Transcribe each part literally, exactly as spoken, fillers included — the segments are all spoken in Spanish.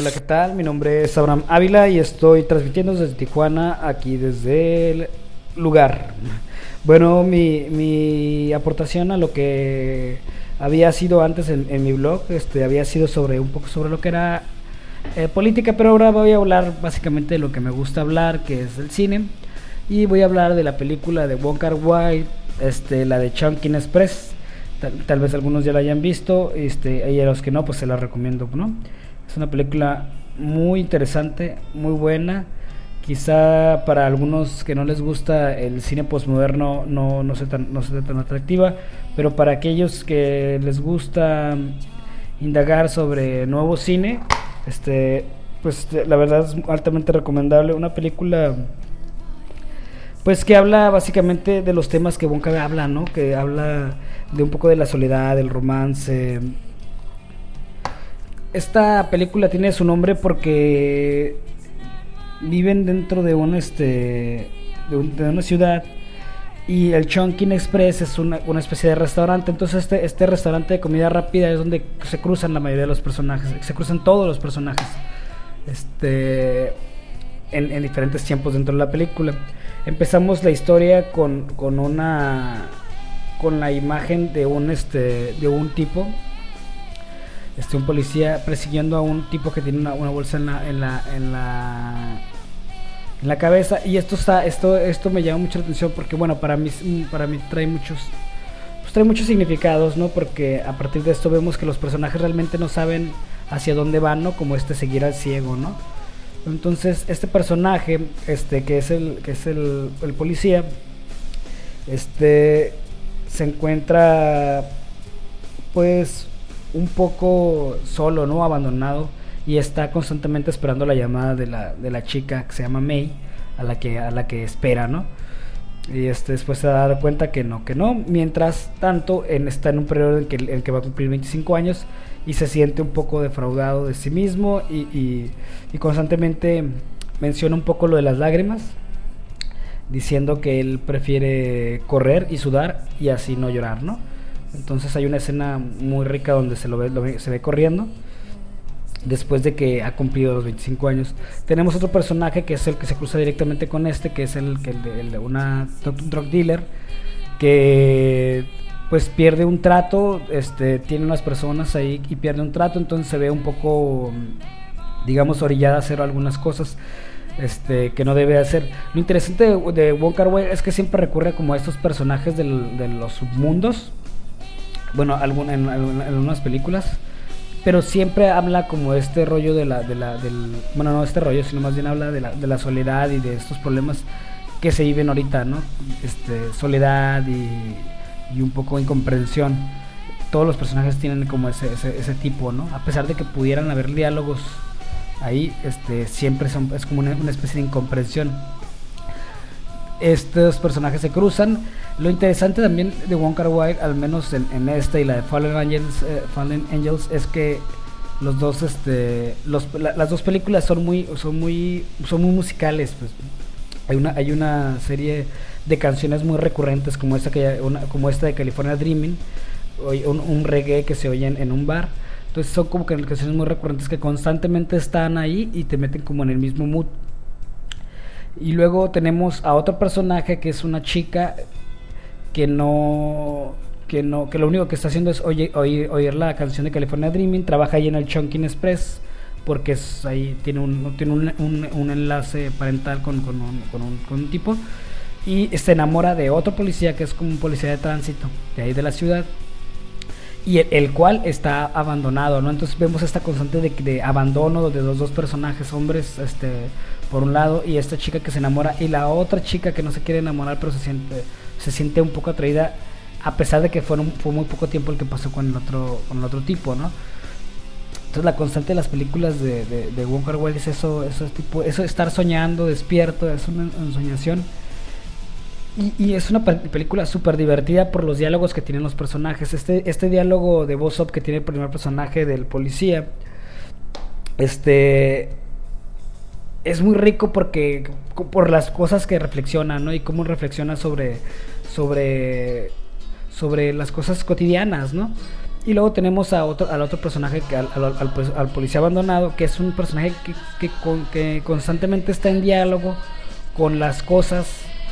Hola, ¿qué tal? Mi nombre es Abraham Ávila y estoy transmitiendo desde Tijuana, aquí desde el lugar. Bueno, mi, mi aportación a lo que había sido antes en, en mi blog, este, había sido sobre un poco sobre lo que era eh, política, pero ahora voy a hablar básicamente de lo que me gusta hablar, que es el cine, y voy a hablar de la película de Wong Kar-wai, este, la de Chungking Express. Tal, tal vez algunos ya la hayan visto, este, y a los que no, pues se la recomiendo, ¿no? Es una película muy interesante, muy buena. Quizá para algunos que no les gusta el cine postmoderno no, no sea tan, no sea tan atractiva, pero para aquellos que les gusta indagar sobre nuevo cine, este, pues la verdad es altamente recomendable. Una película pues que habla básicamente de los temas que Wong Kar habla, ¿no? Que habla de un poco de la soledad, del romance. Esta película tiene su nombre porque viven dentro de un este de, un, de una ciudad, y el Chungking Express es una, una especie de restaurante. Entonces este este restaurante de comida rápida es donde se cruzan la mayoría de los personajes, se cruzan todos los personajes, este en, en diferentes tiempos dentro de la película. Empezamos la historia con con una con la imagen de un este de un tipo Este, un policía persiguiendo a un tipo que tiene una, una bolsa en la, en la, en la, en la cabeza. Y esto está, esto, esto me llama mucho la atención porque, bueno, para mí, para mí trae muchos, pues trae muchos significados, ¿no? Porque a partir de esto vemos que los personajes realmente no saben hacia dónde van, ¿no? Como este seguir al ciego, ¿no? Entonces, este personaje, este, que es el, que es el, el policía, este, se encuentra, pues, un poco solo, ¿no? Abandonado, y está constantemente esperando la llamada de la, de la chica que se llama May, a la que, a la que espera, ¿no? Y este, después se da cuenta que no, que no. Mientras tanto, en, está en un periodo en que, en que va a cumplir veinticinco años y se siente un poco defraudado de sí mismo, y, y, y constantemente menciona un poco lo de las lágrimas, diciendo que él prefiere correr y sudar y así no llorar, ¿no? Entonces hay una escena muy rica donde se lo ve, lo ve, se ve corriendo después de que ha cumplido los veinticinco años. Tenemos otro personaje que es el que se cruza directamente con este, que es el, el, el de una drug dealer que pues pierde un trato, este, tiene unas personas ahí y pierde un trato, entonces se ve un poco, digamos, orillada a hacer algunas cosas Este, que no debe hacer. Lo interesante de, de Wong Kar-wai es que siempre recurre como a estos personajes del, de los submundos. Bueno, algún, en, en, en algunas películas, pero siempre habla como este rollo de la, de la, del, bueno, no este rollo, sino más bien habla de la, de la soledad y de estos problemas que se viven ahorita, ¿no? Este, soledad y, y un poco incomprensión. Todos los personajes tienen como ese, ese, ese tipo, ¿no? A pesar de que pudieran haber diálogos ahí, este, siempre son, es como una, una especie de incomprensión. Estos personajes se cruzan. Lo interesante también de Wong Kar-wai, al menos en, en esta y la de Fallen Angels, eh, Fallen Angels, es que los dos, este, los, la, las dos películas son muy, son muy, son muy musicales. Pues hay una, hay una serie de canciones muy recurrentes como esta que, una, como esta de California Dreaming, un, un reggae que se oye en, en un bar. Entonces son como que canciones muy recurrentes que constantemente están ahí y te meten como en el mismo mood. Y luego tenemos a otro personaje que es una chica que no que no que lo único que está haciendo es oír, oír, oír la canción de California Dreaming. Trabaja ahí en el Chungking Express porque es, ahí tiene un tiene un, un, un enlace parental con, con, un, con, un, con un tipo, y se enamora de otro policía que es como un policía de tránsito de ahí de la ciudad, y el, el cual está abandonado, ¿no? Entonces vemos esta constante de, de abandono de los dos personajes, hombres, este, por un lado, y esta chica que se enamora, y la otra chica que no se quiere enamorar pero se siente se siente un poco atraída, a pesar de que fue, un, fue muy poco tiempo el que pasó con el otro con el otro tipo, ¿no? Entonces la constante de las películas de, de, de Wong Kar-wai es eso, eso es tipo, eso de estar soñando, despierto, es una ensoñación. Y, y es una película súper divertida por los diálogos que tienen los personajes. Este, este diálogo de voz up que tiene el primer personaje del policía, este, es muy rico porque por las cosas que reflexiona, ¿no? Y cómo reflexiona sobre, sobre, sobre las cosas cotidianas, ¿no? Y luego tenemos a otro, al otro personaje, que al, al, al, al policía abandonado, que es un personaje que, que, con, que constantemente está en diálogo con las cosas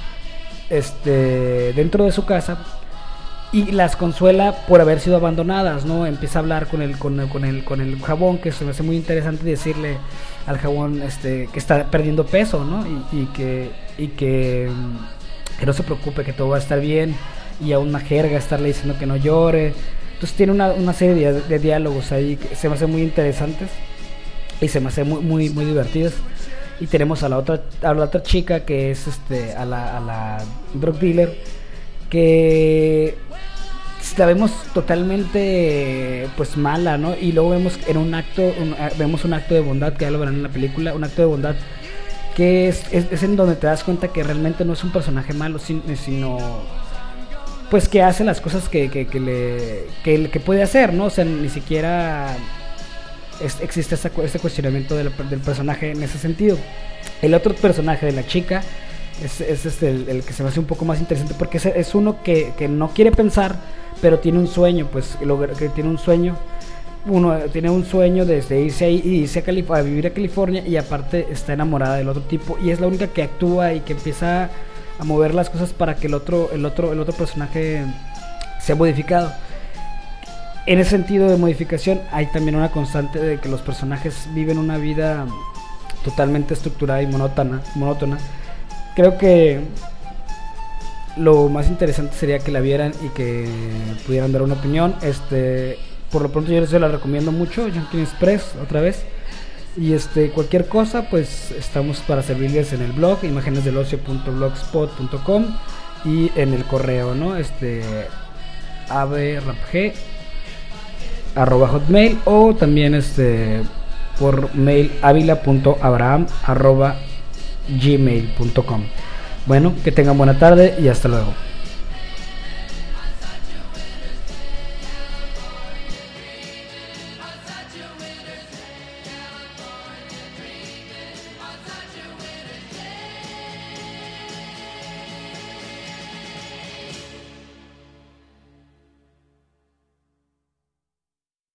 este, dentro de su casa y las consuela por haber sido abandonadas, ¿no? Empieza a hablar con el, con el, con el, con el jabón, que se me hace muy interesante decirle al jabón este, que está perdiendo peso, ¿no? Y, y, que, y que, que no se preocupe, que todo va a estar bien, y a una jerga estarle diciendo que no llore. Entonces tiene una, una serie de, de diálogos ahí que se me hacen muy interesantes y se me hacen muy, muy, muy divertidos. Y tenemos a la otra, a la otra chica que es este, a la, a la drug dealer, que la vemos totalmente pues mala, ¿no? Y luego vemos en un acto, un, vemos un acto de bondad, que ya lo verán en la película, un acto de bondad que es, es, es en donde te das cuenta que realmente no es un personaje malo, sino pues que hace las cosas que, que, que le que, que puede hacer, ¿no? O sea, ni siquiera es, existe esa, ese cuestionamiento del, del personaje en ese sentido. El otro personaje de la chica es, es este, el, el que se me hace un poco más interesante, porque es, es uno que, que no quiere pensar, pero tiene un sueño, pues lo, que tiene un sueño, uno tiene un sueño desde irse ahí y irse a, Calif- a vivir a California, y aparte está enamorada del otro tipo, y es la única que actúa y que empieza a mover las cosas para que el otro, el otro, el otro personaje sea modificado. En ese sentido de modificación hay también una constante de que los personajes viven una vida totalmente estructurada y monótona, monótona. Creo que lo más interesante sería que la vieran y que pudieran dar una opinión. Este, por lo pronto yo les la recomiendo mucho, Junkin Express, otra vez. Y este, cualquier cosa, pues estamos para servirles en el blog imágenesdelocio punto blogspot punto com y en el correo, ¿no? Este abrapg arroba hotmail, o también este por mail avila punto abraham arroba gmail punto com. Bueno, que tengan buena tarde y hasta luego.